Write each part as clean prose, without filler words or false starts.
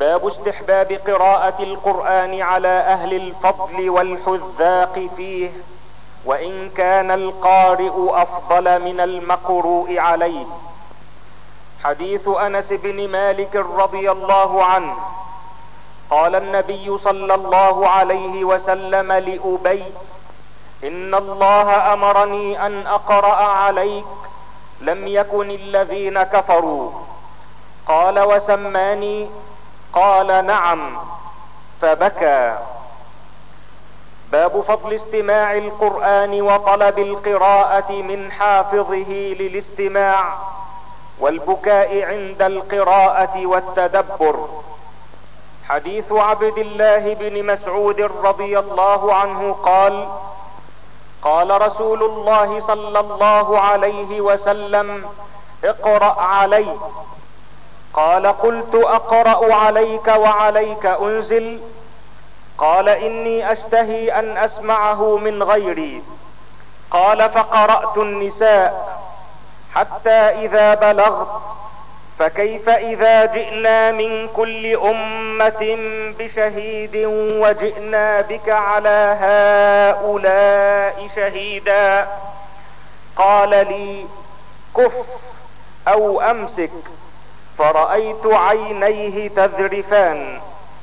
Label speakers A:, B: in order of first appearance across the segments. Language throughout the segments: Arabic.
A: باب استحباب قراءة القرآن على اهل الفضل والحذاق فيه، وان كان القارئ افضل من المقروء عليه. حديث انس بن مالك رضي الله عنه قال النبي صلى الله عليه وسلم لأبي: ان الله امرني ان اقرأ عليك لم يكن الذين كفروا. قال: وسماني؟ قال: نعم. فبكى. باب فضل استماع القرآن وطلب القراءة من حافظه للاستماع، والبكاء عند القراءة والتدبر. حديث عبد الله بن مسعود رضي الله عنه قال: قال رسول الله صلى الله عليه وسلم: اقرأ علي. قال: قلت: اقرأ عليك وعليك انزل؟ قال: اني اشتهي ان اسمعه من غيري. قال: فقرأت النساء حتى اذا بلغت: فكيف اذا جئنا من كل امة بشهيد وجئنا بك على هؤلاء شهيدا؟ قال لي: كف او امسك. فرأيت عينيه تذرفان.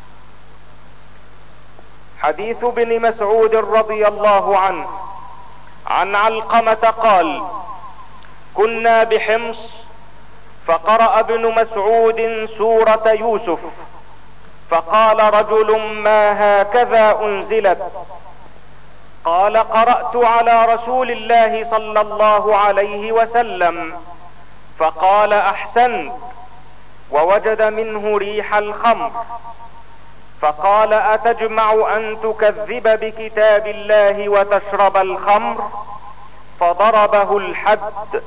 A: حديث ابن مسعود رضي الله عنه عن علقمة قال: كنا بحمص فقرأ ابن مسعود سورة يوسف، فقال رجل: ما هكذا انزلت؟ قال: قرأت على رسول الله صلى الله عليه وسلم، فقال: احسنت. ووجد منه ريح الخمر، فقال: اتجمع ان تكذب بكتاب الله وتشرب الخمر؟ فضربه الحد.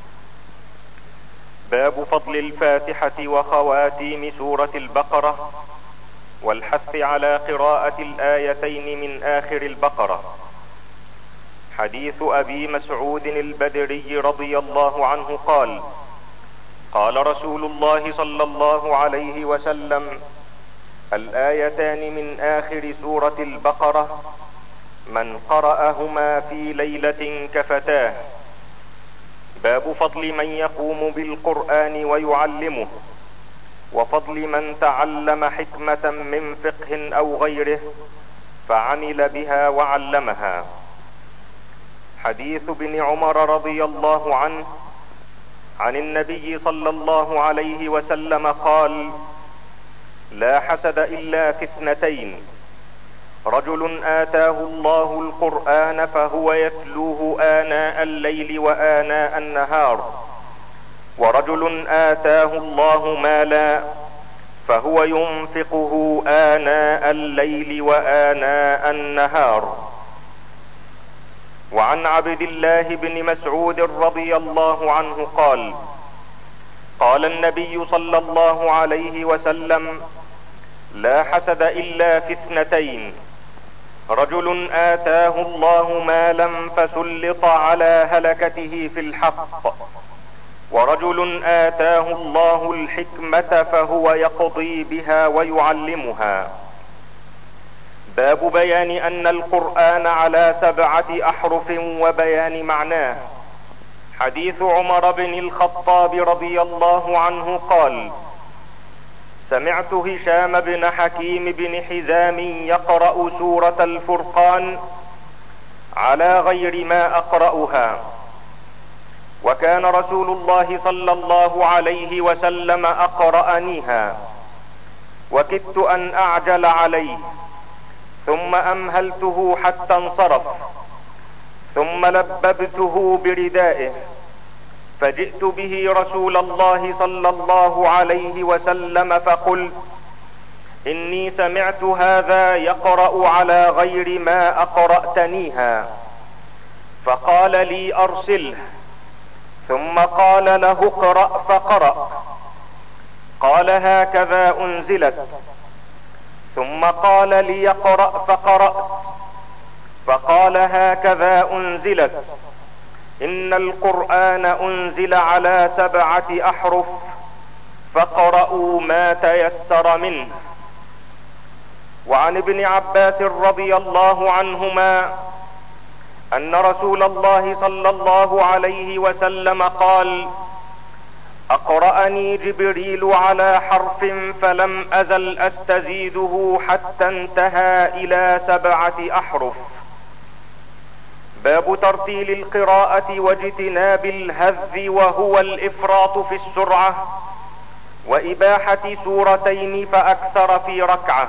A: باب فضل الفاتحة وخواتيم سورة البقرة، والحث على قراءة الآيتين من آخر البقرة. حديث ابي مسعود البدري رضي الله عنه قال: قال رسول الله صلى الله عليه وسلم: الآيتان من آخر سورة البقرة من قرأهما في ليلة كفتاه. باب فضل من يقوم بالقرآن ويعلمه، وفضل من تعلم حكمة من فقه او غيره فعمل بها وعلمها. حديث ابن عمر رضي الله عنه عن النبي صلى الله عليه وسلم قال: لا حسد الا في اثنتين: رجل آتاه الله القرآن فهو يتلوه آناء الليل وآناء النهار، ورجل آتاه الله مالا فهو ينفقه آناء الليل وآناء النهار. وعن عبد الله بن مسعود رضي الله عنه قال: قال النبي صلى الله عليه وسلم: لا حسد الا في اثنتين: رجل آتاه الله مالا فسلط على هلكته في الحق، ورجل آتاه الله الحكمة فهو يقضي بها ويعلمها. باب بيان ان القرآن على 7 احرف وبيان معناه. حديث عمر بن الخطاب رضي الله عنه قال: سمعت هشام بن حكيم بن حزام يقرأ سورة الفرقان على غير ما اقرأها، وكان رسول الله صلى الله عليه وسلم اقرأنيها، وكدت ان اعجل عليه، ثم امهلته حتى انصرف، ثم لببته بردائه، فجئت به رسول الله صلى الله عليه وسلم فقلت: اني سمعت هذا يقرأ على غير ما اقرأتنيها. فقال لي: ارسله. ثم قال له: اقرأ. فقرأ. قال: هكذا انزلت. ثم قال لي: اقرأ. فقرأت. فقال: هكذا انزلت. ان القرآن انزل على 7 احرف، فاقرؤوا ما تيسر منه. وعن ابن عباس رضي الله عنهما ان رسول الله صلى الله عليه وسلم قال: اقرأني جبريل على حرف فلم ازل استزيده حتى انتهى الى 7 احرف. باب ترتيل القراءة واجتناب الهذ وهو الافراط في السرعة، واباحة سورتين فاكثر في ركعة.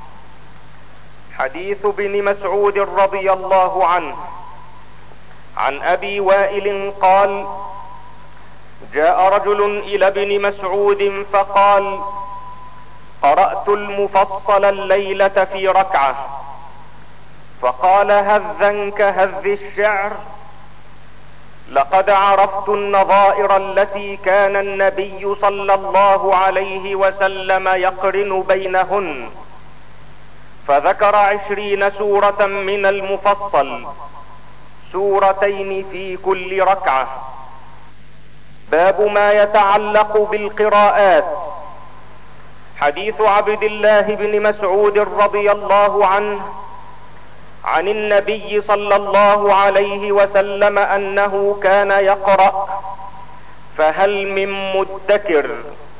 A: حديث ابن مسعود رضي الله عنه عن ابي وائل قال: جاء رجل الى ابن مسعود فقال: قرأت المفصل الليلة في ركعة. فقال: هذا كهذ الشعر؟ لقد عرفت النظائر التي كان النبي صلى الله عليه وسلم يقرن بينهن. فذكر 20 سورة من المفصل، سورتين في كل ركعة. باب ما يتعلق بالقراءات. حديث عبد الله بن مسعود رضي الله عنه عن النبي صلى الله عليه وسلم انه كان يقرأ: فهل من مدكر.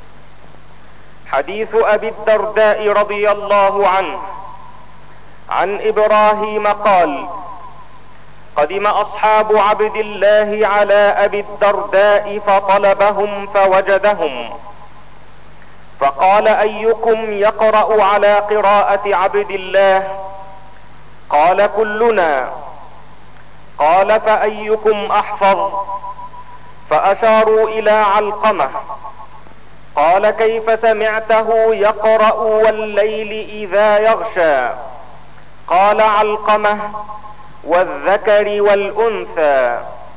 A: حديث ابي الدرداء رضي الله عنه عن ابراهيم قال: قدم اصحاب عبد الله على ابي الدرداء فطلبهم فوجدهم، فقال: ايكم يقرأ على قراءة عبد الله؟ قال: كلنا. قال: فايكم احفظ؟ فاشاروا الى علقمة. قال: كيف سمعته يقرأ والليل اذا يغشى؟ قال علقمة: والذكر والانثى.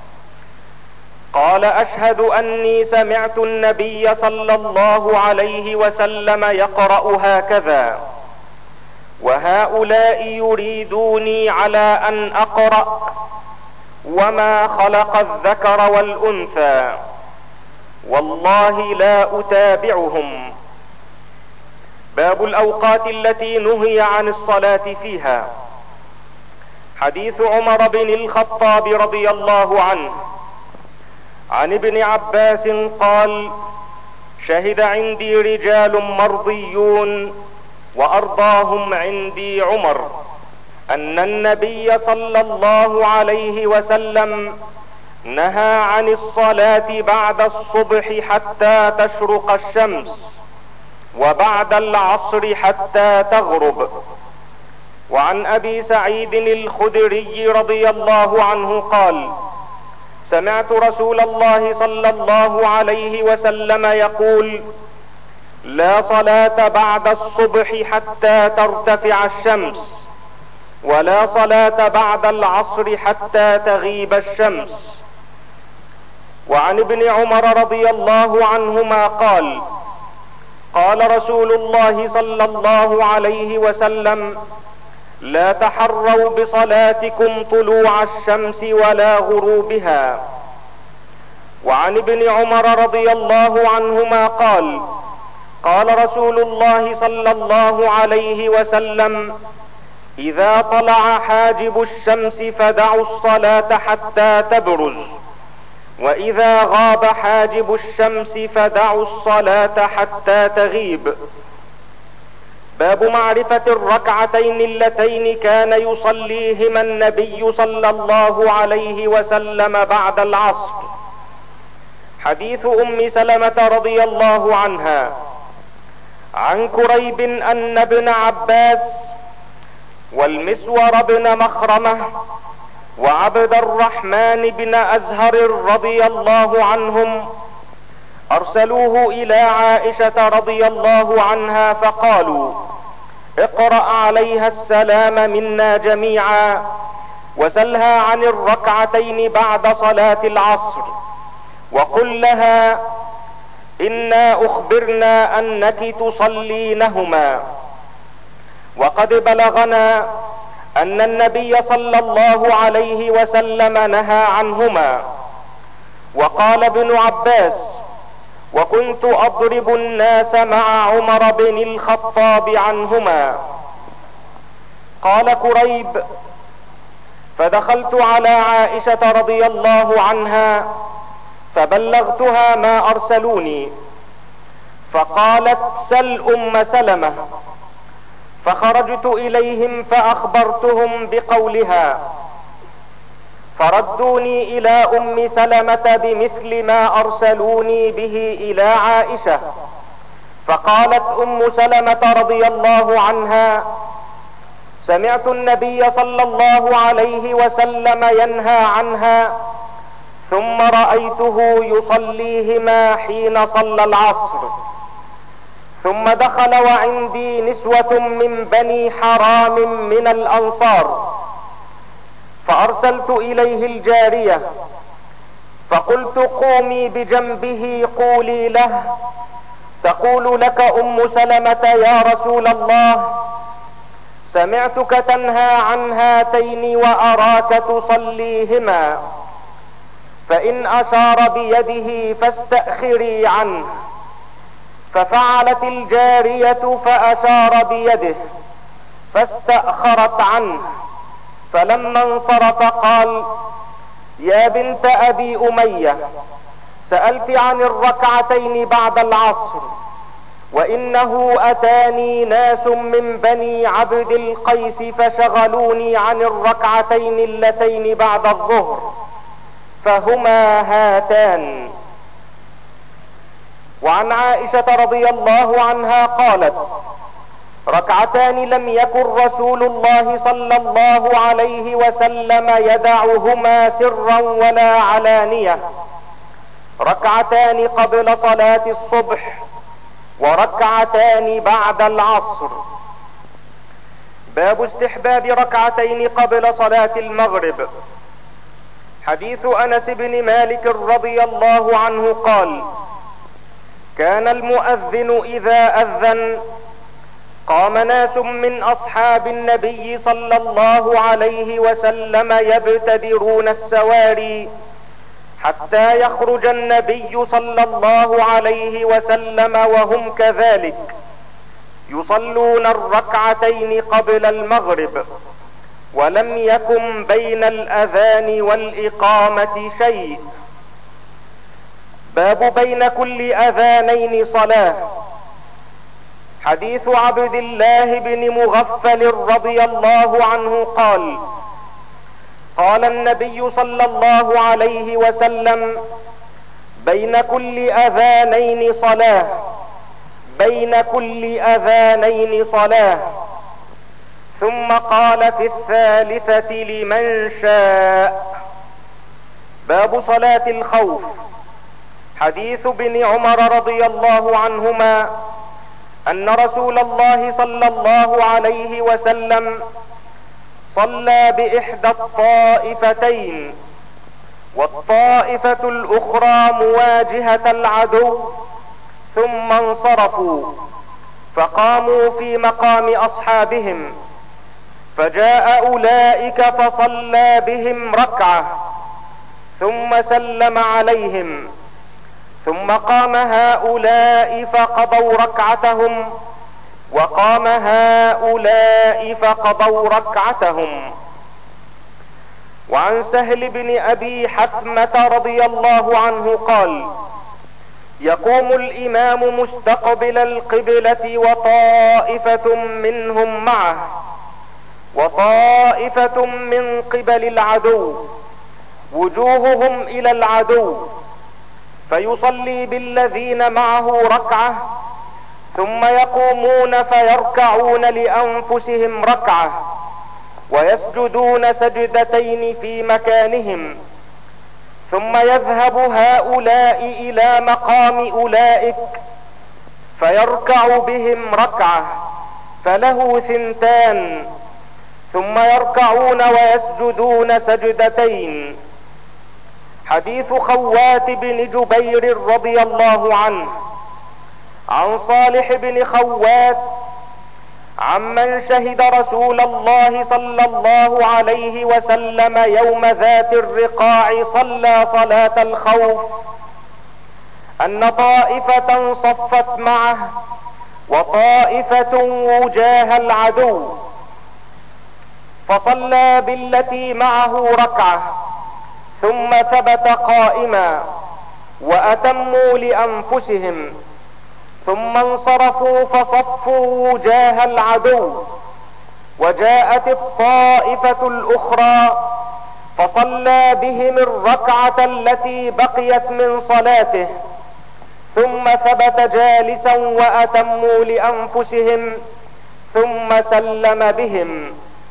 A: قال: اشهد اني سمعت النبي صلى الله عليه وسلم يقرأ هكذا، وهؤلاء يريدوني على ان اقرأ: وما خلق الذكر والانثى، والله لا اتابعهم. باب الاوقات التي نهي عن الصلاة فيها. حديث عمر بن الخطاب رضي الله عنه عن ابن عباس قال: شهد عندي رجال مرضيون وارضاهم عندي عمر ان النبي صلى الله عليه وسلم نهى عن الصلاة بعد الصبح حتى تشرق الشمس، وبعد العصر حتى تغرب. وعن ابي سعيد الخدري رضي الله عنه قال: سمعت رسول الله صلى الله عليه وسلم يقول: لا صلاة بعد الصبح حتى ترتفع الشمس، ولا صلاة بعد العصر حتى تغيب الشمس. وعن ابن عمر رضي الله عنهما قال: قال رسول الله صلى الله عليه وسلم: لا تحروا بصلاتكم طلوع الشمس ولا غروبها. وعن ابن عمر رضي الله عنهما قال: قال رسول الله صلى الله عليه وسلم: اذا طلع حاجب الشمس فدعوا الصلاة حتى تبرز، واذا غاب حاجب الشمس فدعوا الصلاة حتى تغيب. باب معرفة الركعتين اللتين كان يصليهما النبي صلى الله عليه وسلم بعد العصر. حديث ام سلمة رضي الله عنها عن كريب ان ابن عباس والمسور بن مخرمة وعبد الرحمن بن ازهر رضي الله عنهم ارسلوه الى عائشة رضي الله عنها فقالوا: اقرأ عليها السلام منا جميعا، وسلها عن الركعتين بعد صلاة العصر، وقل لها: انا اخبرنا انك تصلينهما، وقد بلغنا ان النبي صلى الله عليه وسلم نهى عنهما. وقال ابن عباس: وكنت اضرب الناس مع عمر بن الخطاب عنهما. قال كريب: فدخلت على عائشة رضي الله عنها فبلغتها ما ارسلوني، فقالت: سل ام سلمة. فخرجت اليهم فاخبرتهم بقولها، فردوني الى ام سلمة بمثل ما ارسلوني به الى عائشة. فقالت ام سلمة رضي الله عنها: سمعت النبي صلى الله عليه وسلم ينهى عنها، ثم رأيته يصليهما حين صلى العصر، ثم دخل وعندي نسوة من بني حرام من الانصار، فارسلت اليه الجارية فقلت: قومي بجنبه قولي له: تقول لك ام سلمة يا رسول الله، سمعتك تنهى عن هاتين واراك تصليهما، فان اشار بيده فاستأخري عنه. ففعلت الجارية فاشار بيده فاستأخرت عنه، فلما انصرف قال: يا بنت ابي امية، سألت عن الركعتين بعد العصر، وانه اتاني ناس من بني عبد القيس فشغلوني عن الركعتين اللتين بعد الظهر، فهما هاتان. وعن عائشة رضي الله عنها قالت: ركعتان لم يكن رسول الله صلى الله عليه وسلم يدعهما سرا ولا علانية، ركعتان قبل صلاة الصبح وركعتان بعد العصر. باب استحباب ركعتين قبل صلاة المغرب. حديث انس بن مالك رضي الله عنه قال: كان المؤذن اذا اذن قام ناس من اصحاب النبي صلى الله عليه وسلم يبتدرون السواري حتى يخرج النبي صلى الله عليه وسلم وهم كذلك يصلون الركعتين قبل المغرب، ولم يكن بين الاذان والاقامة شيء. باب بين كل اذانين صلاة. حديث عبد الله بن مغفل رضي الله عنه قال: قال النبي صلى الله عليه وسلم: بين كل اذانين صلاة، بين كل اذانين صلاة. ثم قال في الثالثة لمن شاء. باب صلاة الخوف. حديث ابن عمر رضي الله عنهما ان رسول الله صلى الله عليه وسلم صلى باحدى الطائفتين، والطائفة الاخرى مواجهة العدو، ثم انصرفوا فقاموا في مقام اصحابهم، فجاء اولئك فصلى بهم ركعة ثم سلم عليهم، ثم قام هؤلاء فقضوا ركعتهم، وقام هؤلاء فقضوا ركعتهم. وعن سهل بن ابي حثمة رضي الله عنه قال: يقوم الامام مستقبل القبلة وطائفة منهم معه، وطائفة من قبل العدو، وجوههم الى العدو، فيصلي بالذين معه ركعة، ثم يقومون فيركعون لانفسهم ركعة، ويسجدون سجدتين في مكانهم، ثم يذهب هؤلاء الى مقام اولئك فيركع بهم ركعة، فله 2، ثم يركعون ويسجدون سجدتين. حديث خوات بن جبير رضي الله عنه عن صالح بن خوات عمن شهد رسول الله صلى الله عليه وسلم يوم ذات الرقاع صلى صلاة الخوف، ان طائفة صفت معه وطائفة وجاه العدو، فصلى بالتي معه ركعة ثم ثبت قائما واتموا لانفسهم، ثم انصرفوا فصفوا وجاه العدو، وجاءت الطائفة الاخرى فصلى بهم الركعة التي بقيت من صلاته، ثم ثبت جالسا واتموا لانفسهم ثم سلم بهم.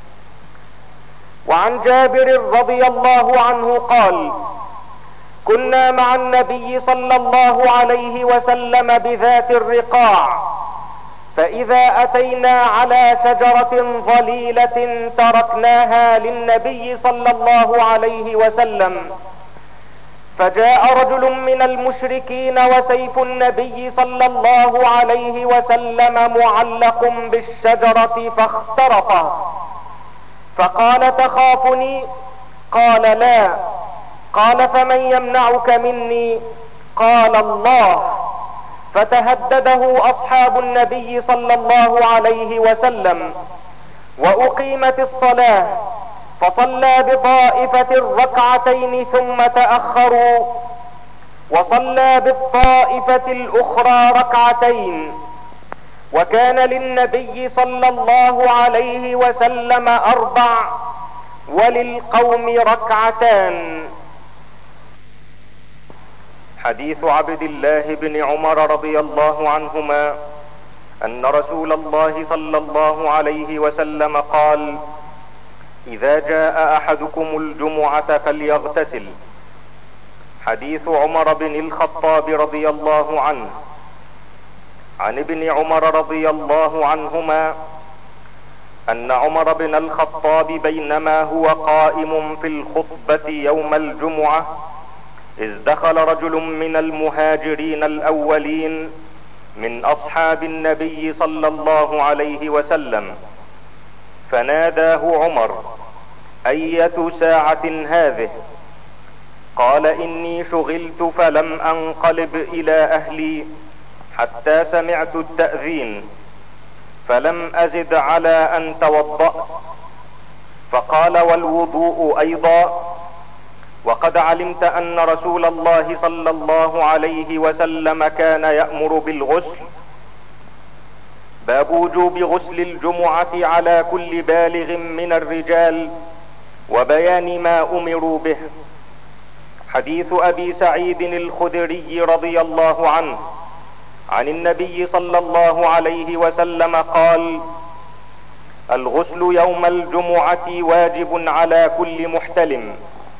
A: وعن جابر رضي الله عنه قال: كنا مع النبي صلى الله عليه وسلم بذات الرقاع، فاذا اتينا على شجرة ظليلة تركناها للنبي صلى الله عليه وسلم، فجاء رجل من المشركين وسيف النبي صلى الله عليه وسلم معلق بالشجرة فاخترقه، فقال: تخافني؟ قال: لا. قال: فمن يمنعك مني؟ قال: الله. فتهدده اصحاب النبي صلى الله عليه وسلم، واقيمت الصلاة، فصلى بطائفة الركعتين ثم تأخروا، وصلى بالطائفة الاخرى ركعتين، وكان للنبي صلى الله عليه وسلم 4 وللقوم ركعتان. حديث عبد الله بن عمر رضي الله عنهما ان رسول الله صلى الله عليه وسلم قال: اذا جاء احدكم الجمعة فليغتسل. حديث عمر بن الخطاب رضي الله عنه. عن ابن عمر رضي الله عنهما ان عمر بن الخطاب بينما هو قائم في الخطبة يوم الجمعة اذ دخل رجل من المهاجرين الاولين من اصحاب النبي صلى الله عليه وسلم، فناداه عمر: اية ساعة هذه؟ قال: اني شغلت فلم انقلب الى اهلي حتى سمعت التأذين، فلم ازد على ان توضأت. فقال: والوضوء ايضا؟ وقد علمت ان رسول الله صلى الله عليه وسلم كان يأمر بالغسل. باب وجوب غسل الجمعة على كل بالغ من الرجال وبيان ما امروا به. حديث ابي سعيد الخدري رضي الله عنه عن النبي صلى الله عليه وسلم قال: الغسل يوم الجمعة واجب على كل محتلم.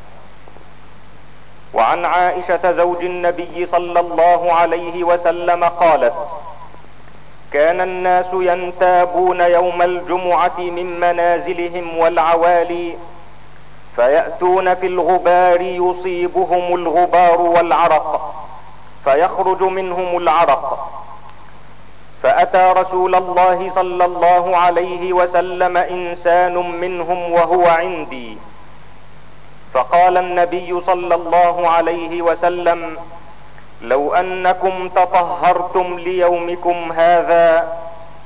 A: وعن عائشة زوج النبي صلى الله عليه وسلم قالت: كان الناس ينتابون يوم الجمعة من منازلهم والعوالي، فيأتون في الغبار يصيبهم الغبار والعرق، فيخرج منهم العرق. فأتى رسول الله صلى الله عليه وسلم إنسان منهم وهو عندي، فقال النبي صلى الله عليه وسلم: لو انكم تطهرتم ليومكم هذا.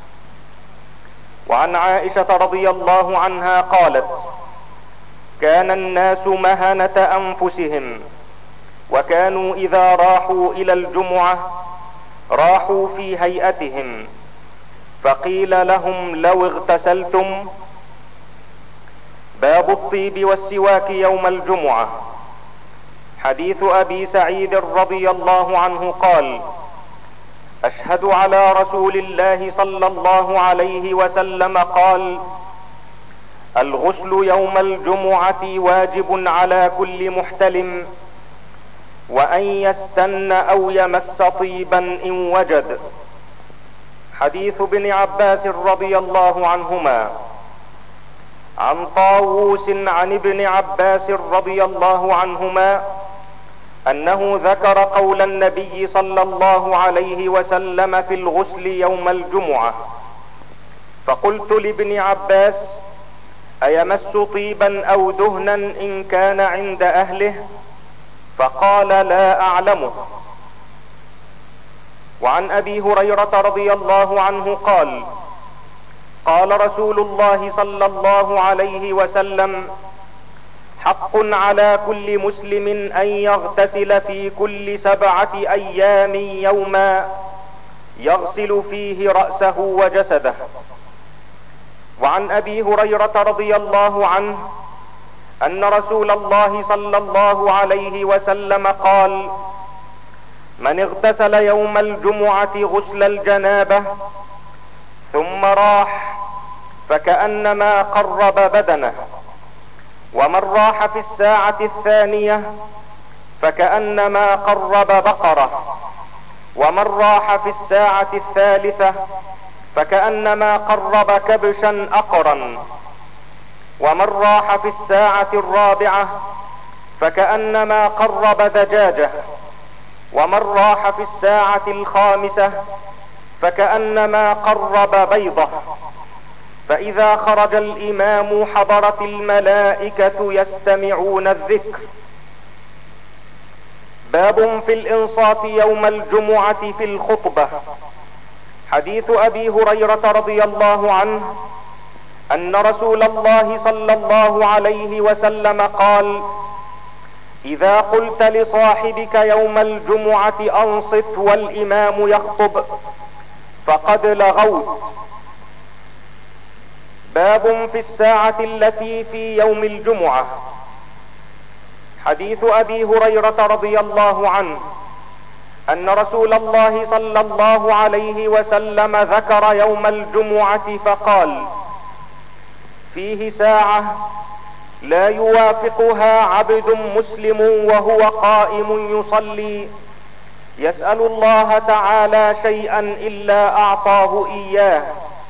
A: وعن عائشة رضي الله عنها قالت: كان الناس مهنة انفسهم، وكانوا اذا راحوا الى الجمعة راحوا في هيئتهم، فقيل لهم: لو اغتسلتم. باب الطيب والسواك يوم الجمعة. حديث ابي سعيد رضي الله عنه قال: اشهد على رسول الله صلى الله عليه وسلم قال: الغسل يوم الجمعة واجب على كل محتلم، وان يستن او يمس طيبا ان وجد. حديث ابن عباس رضي الله عنهما. عن طاووس عن ابن عباس رضي الله عنهما انه ذكر قول النبي صلى الله عليه وسلم في الغسل يوم الجمعة، فقلت لابن عباس: ايمس طيبا او دهنا ان كان عند اهله؟ فقال: لا اعلمه. وعن ابي هريرة رضي الله عنه قال: قال رسول الله صلى الله عليه وسلم: حق على كل مسلم ان يغتسل في كل 7 ايام يوما يغسل فيه رأسه وجسده. وعن ابي هريرة رضي الله عنه ان رسول الله صلى الله عليه وسلم قال: من اغتسل يوم الجمعة غسل الجنابة ثم راح فكأنما قرب بدنه، ومن راح في الساعة الثانية فكأنما قرب بقرة، ومن راح في الساعة الثالثة فكأنما قرب كبشا أقرا، ومن راح في الساعة الرابعة فكأنما قرب دجاجة، ومن راح في الساعة الخامسة فكأنما قرب بيضة. فإذا خرج الإمام حضرت الملائكة يستمعون الذكر. باب في الإنصات يوم الجمعة في الخطبة. حديث أبي هريرة رضي الله عنه أن رسول الله صلى الله عليه وسلم قال: إذا قلت لصاحبك يوم الجمعة أنصت والإمام يخطب فقد لغوت. باب في الساعة التي في يوم الجمعة. حديث أبي هريرة رضي الله عنه أن رسول الله صلى الله عليه وسلم ذكر يوم الجمعة فقال: فيه ساعة لا يوافقها عبد مسلم وهو قائم يصلي يسأل الله تعالى شيئا إلا أعطاه إياه،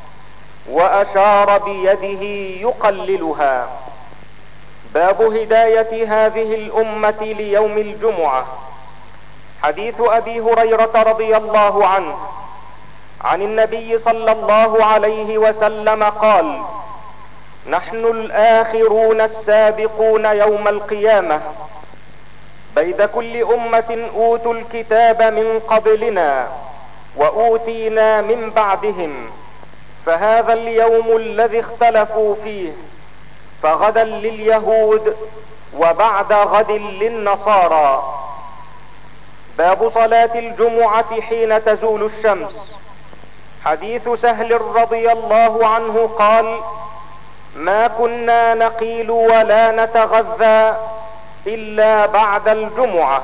A: وأشار بيده يقللها. باب هداية هذه الأمة ليوم الجمعة. حديث أبي هريرة رضي الله عنه عن النبي صلى الله عليه وسلم قال: نحن الآخرون السابقون يوم القيامة، بيد كل أمة أوتوا الكتاب من قبلنا وأوتينا من بعدهم، فهذا اليوم الذي اختلفوا فيه، فغدا لليهود وبعد غد للنصارى. باب صلاة الجمعة حين تزول الشمس. حديث سهل رضي الله عنه قال: ما كنا نقيل ولا نتغذى إلا بعد الجمعة.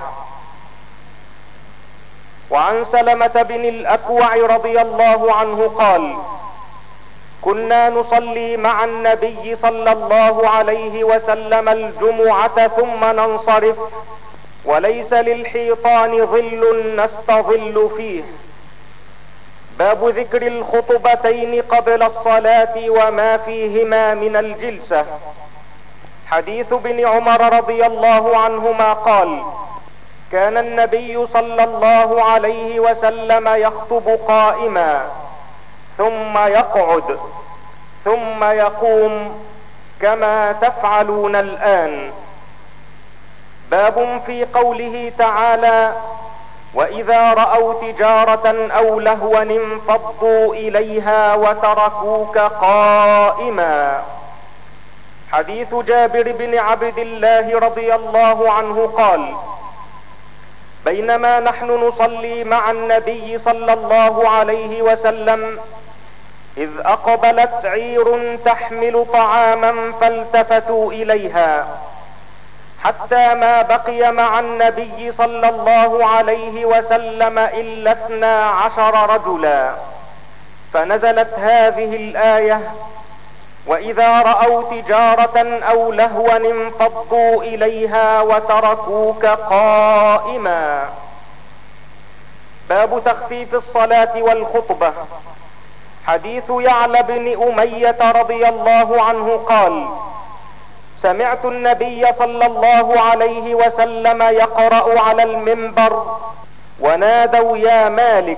A: وعن سلمة بن الأكوع رضي الله عنه قال: كنا نصلي مع النبي صلى الله عليه وسلم الجمعة ثم ننصرف، وليس للحيطان ظل نستظل فيه. باب ذكر الخطبتين قبل الصلاة وما فيهما من الجلسة. حديث ابن عمر رضي الله عنهما قال: كان النبي صلى الله عليه وسلم يخطب قائما ثم يقعد ثم يقوم كما تفعلون الآن. باب في قوله تعالى: وإذا رأوا تجارة أو لهوا انفضوا إليها وتركوك قائما. حديث جابر بن عبد الله رضي الله عنه قال: بينما نحن نصلي مع النبي صلى الله عليه وسلم إذ أقبلت عير تحمل طعاما فالتفتوا إليها، حتى ما بقي مع النبي صلى الله عليه وسلم إلا 12 رجلا، فنزلت هذه الآية: وإذا رأوا تجارة أو لهوا انفضوا إليها وتركوك قائما. باب تخفيف الصلاة والخطبة. حديث يعلى بن أمية رضي الله عنه قال: سمعت النبي صلى الله عليه وسلم يقرأ على المنبر: ونادوا يا مالك.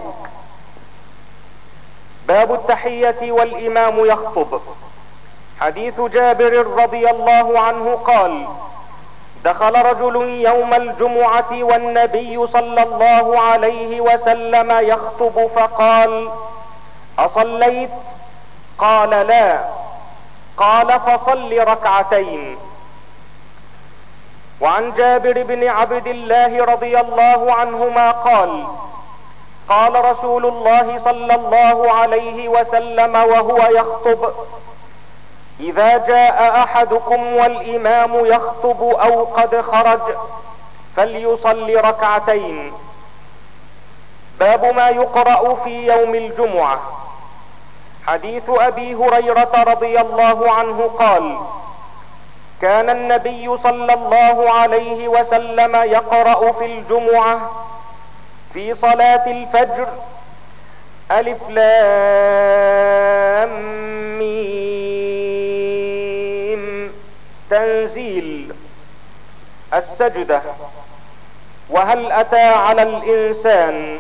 A: باب التحية والإمام يخطب. حديث جابر رضي الله عنه قال:
B: دخل رجل يوم الجمعة والنبي صلى الله عليه وسلم يخطب فقال: اصليت؟ قال: لا. قال: فصل ركعتين. وعن جابر بن عبد الله رضي الله عنهما قال: قال رسول الله صلى الله عليه وسلم وهو يخطب: اذا جاء احدكم والامام يخطب او قد خرج فليصل ركعتين. باب ما يقرأ في يوم الجمعة. حديث ابي هريرة رضي الله عنه قال: كان النبي صلى الله عليه وسلم يقرأ في الجمعة في صلاة الفجر: الف لام ميم تنزيل، السجدة، وهل اتى على الانسان.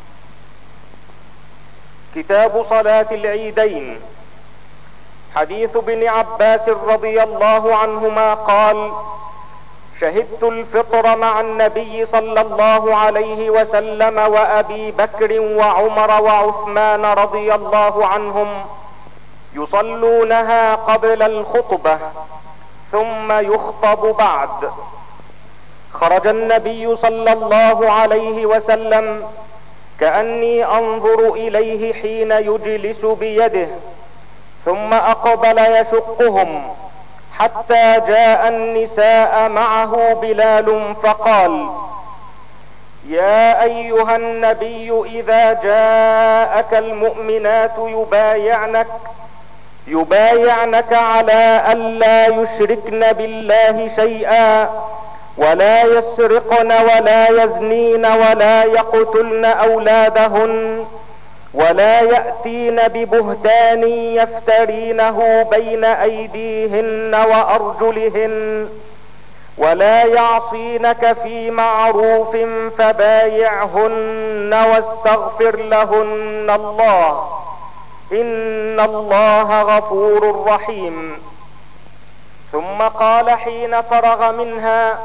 B: كتاب صلاة العيدين. حديث ابن عباس رضي الله عنهما قال: شهدت الفطر مع النبي صلى الله عليه وسلم وابي بكر وعمر وعثمان رضي الله عنهم يصلونها قبل الخطبة ثم يخطب بعد. خرج النبي صلى الله عليه وسلم كأني انظر اليه حين يجلس بيده، ثم اقبل يشقهم حتى جاء النساء معه بلال فقال: يا ايها النبي اذا جاءك المؤمنات يبايعنك على الا يشركن بالله شيئا ولا يسرقن ولا يزنين ولا يقتلن اولادهن ولا يأتين ببهتان يفترينه بين ايديهن وارجلهن ولا يعصينك في معروف فبايعهن واستغفر لهن الله ان الله غفور رحيم. ثم قال حين فرغ منها: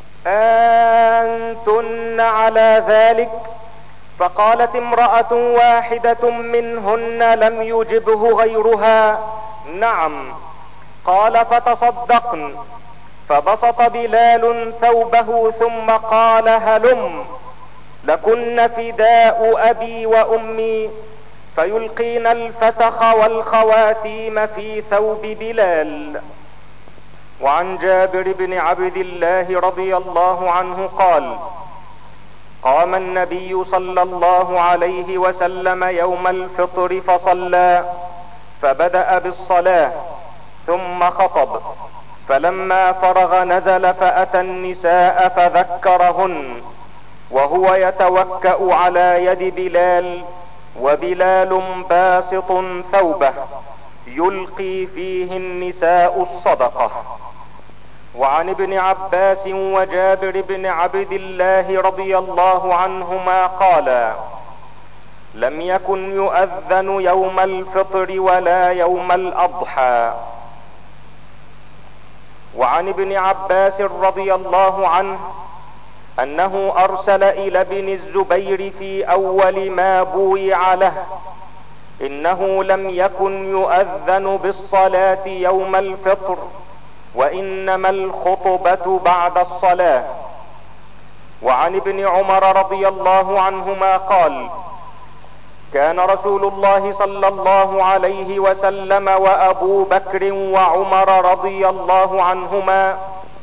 B: انتن على ذلك؟ فقالت امرأة واحدة منهن لم يجبه غيرها: نعم. قال: فتصدقن. فبسط بلال ثوبه ثم قال: هلم لكن فداء ابي وامي، فيلقين الفتخ والخواتيم في ثوب بلال. وعن جابر بن عبد الله رضي الله عنه قال: قام النبي صلى الله عليه وسلم يوم الفطر فصلى، فبدأ بالصلاة ثم خطب، فلما فرغ نزل فأتى النساء فذكرهن وهو يتوكأ على يد بلال، وبلال باسط ثوبه يلقي فيه النساء الصدقة. وعن ابن عباس وجابر بن عبد الله رضي الله عنهما قالا: لم يكن يؤذن يوم الفطر ولا يوم الاضحى. وعن ابن عباس رضي الله عنه انه ارسل الى ابن الزبير في اول ما بويع له: انه لم يكن يؤذن بالصلاة يوم الفطر، وانما الخطبة بعد الصلاة. وعن ابن عمر رضي الله عنهما قال: كان رسول الله صلى الله عليه وسلم وابو بكر وعمر رضي الله عنهما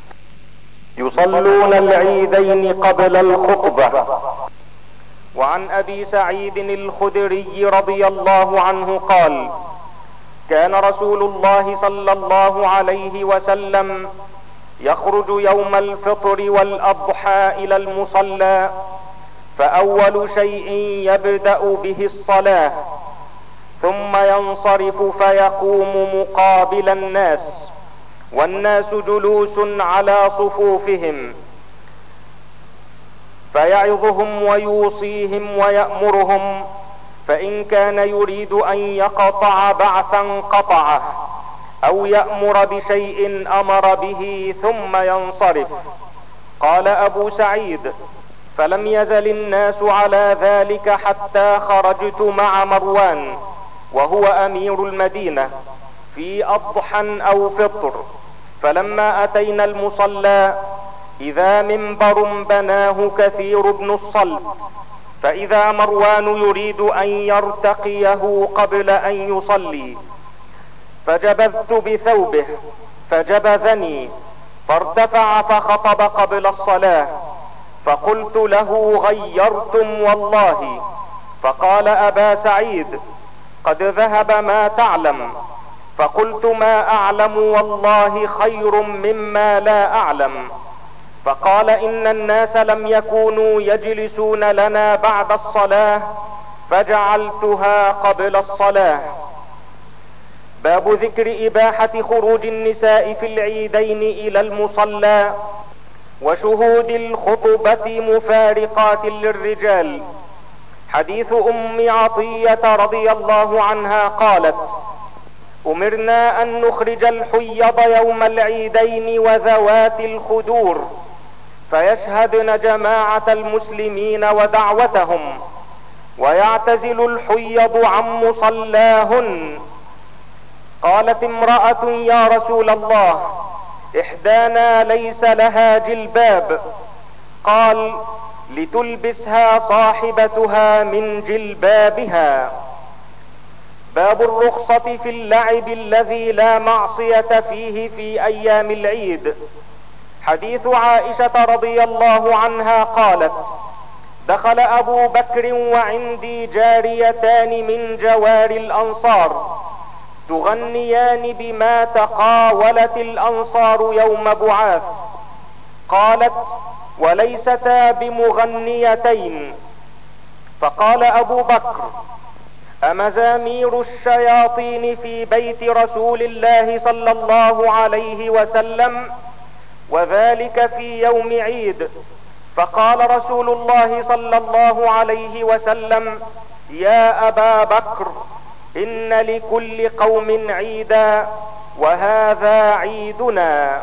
B: يصلون العيدين قبل الخطبة. وعن ابي سعيد الخدري رضي الله عنه قال: كان رسول الله صلى الله عليه وسلم يخرج يوم الفطر والاضحى الى المصلى، فاول شيء يبدأ به الصلاة، ثم ينصرف فيقوم مقابل الناس، والناس جلوس على صفوفهم، فيعظهم ويوصيهم ويأمرهم، فإن كان يريد أن يقطع بعثا قطعه، أو يأمر بشيء أمر به ثم ينصرف. قال ابو سعيد: فلم يزل الناس على ذلك حتى خرجت مع مروان وهو امير المدينة في اضحى او فطر، فلما اتينا المصلى اذا منبر بناه كثير بن الصلت، فاذا مروان يريد ان يرتقيه قبل ان يصلي، فجبذت بثوبه فجبذني، فارتفع فخطب قبل الصلاة، فقلت له: غيرتم والله. فقال: ابا سعيد قد ذهب ما تعلم. فقلت: ما اعلم والله خير مما لا اعلم. فقال: ان الناس لم يكونوا يجلسون لنا بعد الصلاة فجعلتها قبل الصلاة. باب ذكر اباحة خروج النساء في العيدين الى المصلى وشهود الخطبة مفارقات للرجال. حديث ام عطية رضي الله عنها قالت: امرنا ان نخرج الحيض يوم العيدين وذوات الخدور فيشهدن جماعة المسلمين ودعوتهم، ويعتزل الحيض عن مصلاهن. قالت امرأة: يا رسول الله، احدانا ليس لها جلباب. قال: لتلبسها صاحبتها من جلبابها. باب الرخصة في اللعب الذي لا معصية فيه في ايام العيد. حديث عائشة رضي الله عنها قالت: دخل ابو بكر وعندي جاريتان من جوار الانصار تغنيان بما تقاولت الانصار يوم بعاث. قالت: وليستا بمغنيتين. فقال ابو بكر: امزامير الشياطين في بيت رسول الله صلى الله عليه وسلم وذلك في يوم عيد؟ فقال رسول الله صلى الله عليه وسلم: يا ابا بكر، ان لكل قوم عيدا وهذا عيدنا.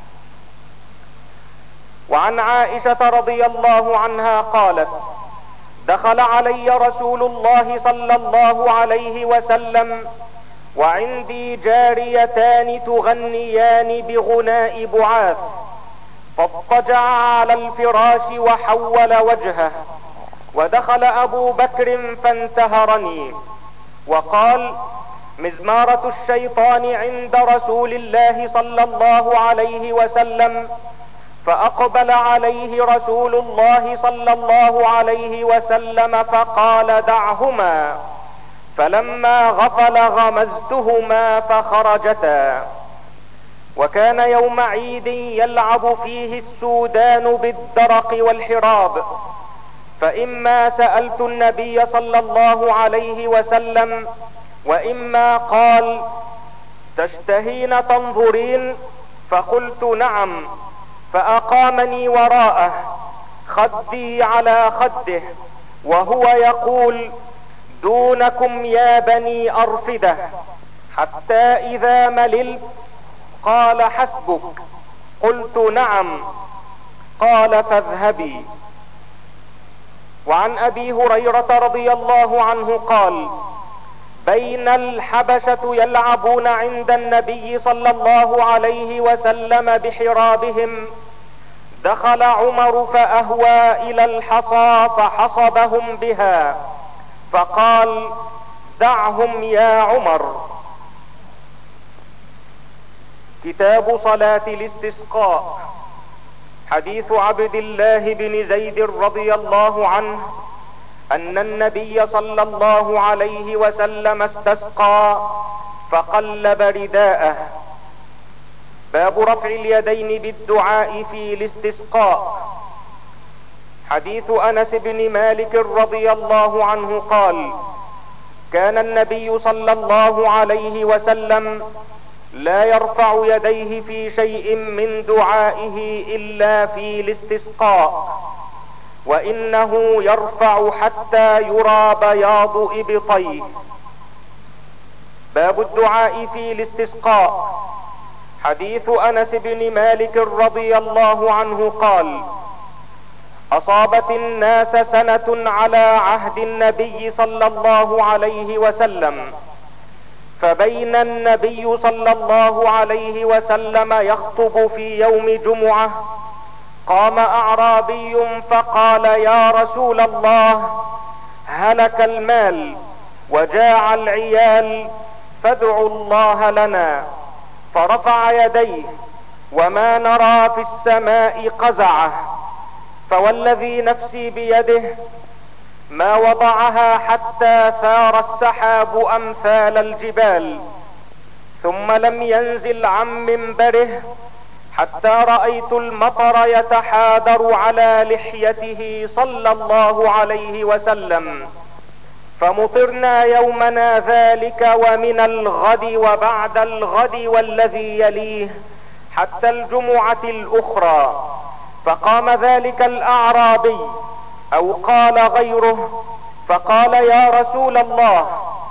B: وعن عائشة رضي الله عنها قالت: دخل علي رسول الله صلى الله عليه وسلم وعندي جاريتان تغنيان بغناء بعاث، فاضطجع على الفراش وحول وجهه، ودخل ابو بكر فانتهرني وقال: مزمارة الشيطان عند رسول الله صلى الله عليه وسلم. فاقبل عليه رسول الله صلى الله عليه وسلم فقال: دعهما. فلما غفل غمزتهما فخرجتا. وكان يوم عيد يلعب فيه السودان بالدرق والحراب، فاما سألت النبي صلى الله عليه وسلم واما قال: تشتهين تنظرين؟ فقلت: نعم. فاقامني وراءه خدي على خده وهو يقول: دونكم يا بني ارفدة، حتى اذا مللت قال: حسبك. قلت: نعم. قال: فاذهبي. وعن ابي هريرة رضي الله عنه قال: بين الحبشة يلعبون عند النبي صلى الله عليه وسلم بحرابهم، دخل عمر فاهوى الى الحصى فحصبهم بها، فقال: دعهم يا عمر. كتاب صلاة الاستسقاء. حديث عبد الله بن زيد رضي الله عنه ان النبي صلى الله عليه وسلم استسقى فقلب رداءه. باب رفع اليدين بالدعاء في الاستسقاء. حديث انس بن مالك رضي الله عنه قال: كان النبي صلى الله عليه وسلم لا يرفع يديه في شيء من دعائه الا في الاستسقاء، وانه يرفع حتى يرى بياض ابطيه. باب الدعاء في الاستسقاء. حديث انس بن مالك رضي الله عنه قال: اصابت الناس سنة على عهد النبي صلى الله عليه وسلم، فبين النبي صلى الله عليه وسلم يخطب في يوم جمعة، قام اعرابي فقال: يا رسول الله، هلك المال وجاع العيال، فادعوا الله لنا. فرفع يديه وما نرى في السماء قزعه، فوالذي نفسي بيده ما وضعها حتى ثار السحاب امثال الجبال، ثم لم ينزل عن منبره حتى رأيت المطر يتحادر على لحيته صلى الله عليه وسلم، فمطرنا يومنا ذلك ومن الغد وبعد الغد والذي يليه حتى الجمعة الاخرى. فقام ذلك الاعرابي او قال غيره فقال: يا رسول الله،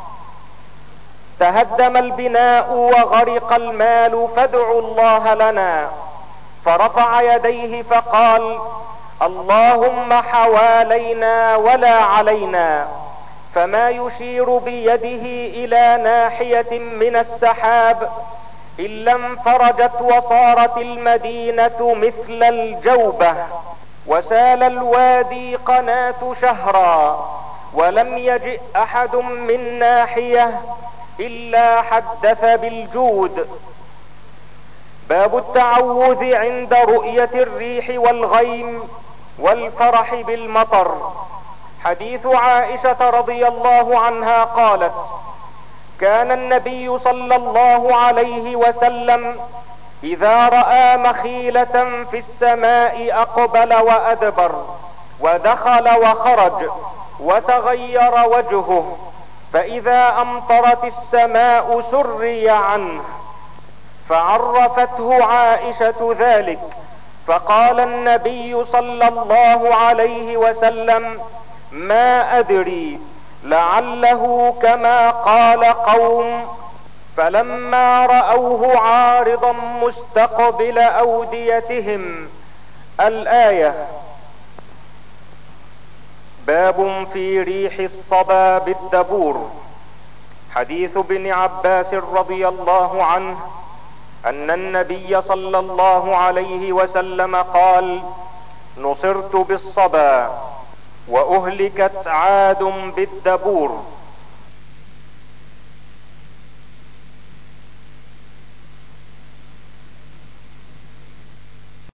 B: تهدم البناء وغرق المال، فادعوا الله لنا. فرفع يديه فقال: اللهم حوالينا ولا علينا. فما يشير بيده الى ناحية من السحاب الا انفرجت وصارت المدينة مثل الجوبة، وسال الوادي قناة شهرا، ولم يجئ احد من ناحية الا حدث بالجود. باب التعوذ عند رؤية الريح والغيم والفرح بالمطر. حديث عائشة رضي الله عنها قالت: كان النبي صلى الله عليه وسلم اذا رأى مخيلة في السماء اقبل وادبر، ودخل وخرج، وتغير وجهه، فاذا امطرت السماء سري عنه. فعرفته عائشة ذلك، فقال النبي صلى الله عليه وسلم: ما ادري، لعله كما قال قوم. فلما رأوه عارضا مستقبل اوديتهم. الآية. باب في ريح الصبا بالدبور. حديث ابن عباس رضي الله عنه ان النبي صلى الله عليه وسلم قال: نصرت بالصبا واهلكت عاد بالدبور.